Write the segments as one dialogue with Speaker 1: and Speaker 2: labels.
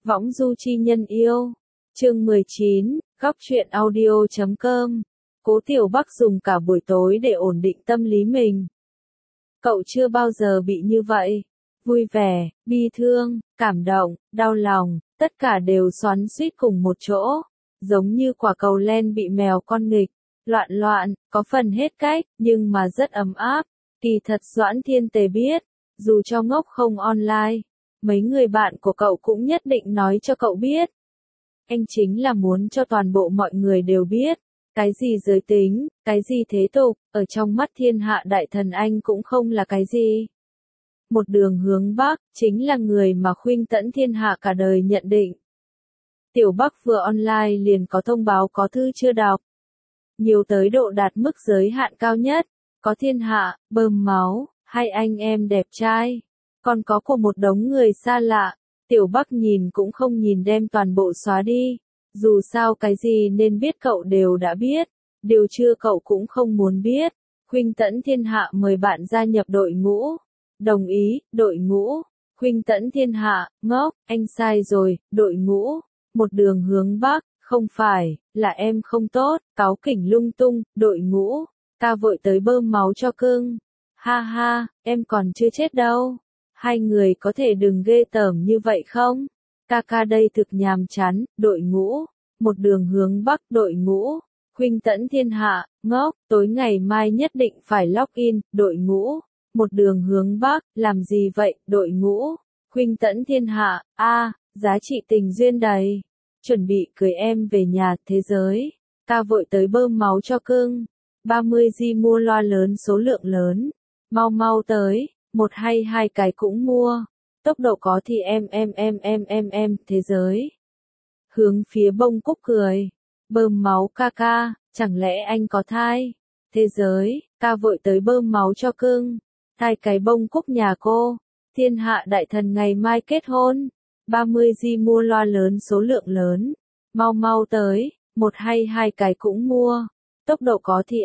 Speaker 1: Võng du chi nhân yêu. Chương 19, góc truyện audio.com. Cố Tiểu Bắc dùng cả buổi tối để ổn định tâm lý mình. Cậu chưa bao giờ bị như vậy. Vui vẻ, bi thương, cảm động, đau lòng, tất cả đều xoắn xuýt cùng một chỗ. Giống như quả cầu len bị mèo con nghịch. Loạn loạn, có phần hết cách, nhưng mà rất ấm áp. Kỳ thật Doãn Thiên Tề biết, dù cho ngốc không online, mấy người bạn của cậu cũng nhất định nói cho cậu biết. Anh chính là muốn cho toàn bộ mọi người đều biết, cái gì giới tính, cái gì thế tục, ở trong mắt thiên hạ đại thần anh cũng không là cái gì. Một đường hướng Bắc, chính là người mà khuynh tẫn thiên hạ cả đời nhận định. Tiểu Bắc vừa online liền có thông báo có thư chưa đọc. Nhiều tới độ đạt mức giới hạn cao nhất, có thiên hạ, bơm máu, hai anh em đẹp trai, còn có của một đống người xa lạ. Tiểu Bắc nhìn cũng không nhìn đem toàn bộ xóa đi, dù sao cái gì nên biết cậu đều đã biết, điều chưa cậu cũng không muốn biết. Khuynh tẫn thiên hạ mời bạn gia nhập đội ngũ. Đồng ý, đội ngũ. Khuynh tẫn thiên hạ, ngốc, anh sai rồi, đội ngũ. Một đường hướng Bắc, không phải, là em không tốt, cáu kỉnh lung tung, đội ngũ. Ta vội tới bơm máu cho cưng. Ha ha, em còn chưa chết đâu. Hai người có thể đừng ghê tởm như vậy không? Ca đây thực nhàm chán, đội ngũ. Một đường hướng Bắc, đội ngũ. Khuynh tẫn thiên hạ, ngốc, tối ngày mai nhất định phải login, đội ngũ. Một đường hướng Bắc, làm gì vậy, đội ngũ. Khuynh tẫn thiên hạ, giá trị tình duyên đầy. Chuẩn bị cưới em về nhà, thế giới. Ca vội tới bơm máu cho cưng. 30G mua loa lớn số lượng lớn. Mau tới. Một hay hai cái cũng mua. Tốc độ có thì em, thế giới. Hướng phía bông cúc cười. Bơm máu ca, chẳng lẽ anh có thai? Thế giới, ca vội tới bơm máu cho cưng. Thai cái bông cúc nhà cô. Thiên hạ đại thần ngày mai kết hôn. 30G mua loa lớn số lượng lớn. Mau tới, một hay hai cái cũng mua. Tốc độ có thì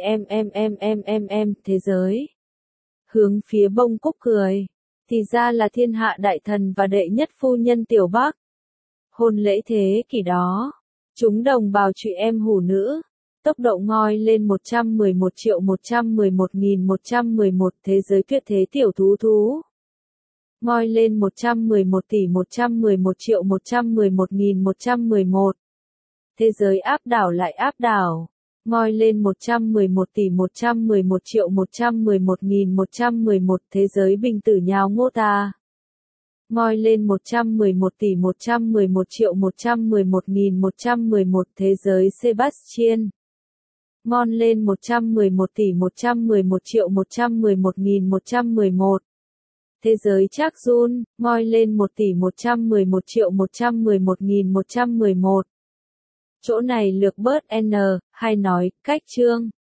Speaker 1: em, thế giới. Hướng phía bông cúc cười. Thì ra là thiên hạ đại thần và đệ nhất phu nhân Tiểu Bắc. Hôn lễ thế kỷ đó. Chúng đồng bào chị em hủ nữ. Tốc độ ngoi lên 111.111.111 thế giới tuyệt thế tiểu thú. Ngoi lên 111.111.111.111. Thế giới áp đảo lại áp đảo. Ngoi lên 111.111.111.111 thế giới bình tử nhào ngô ta. Ngoi lên 111.111.111.111 thế giới Sebastian. Ngon lên 111.111.111.111. Thế giới Trác Jun, ngoi lên 1.111.111.111. Chỗ này lược bớt N, hay nói, cách chương.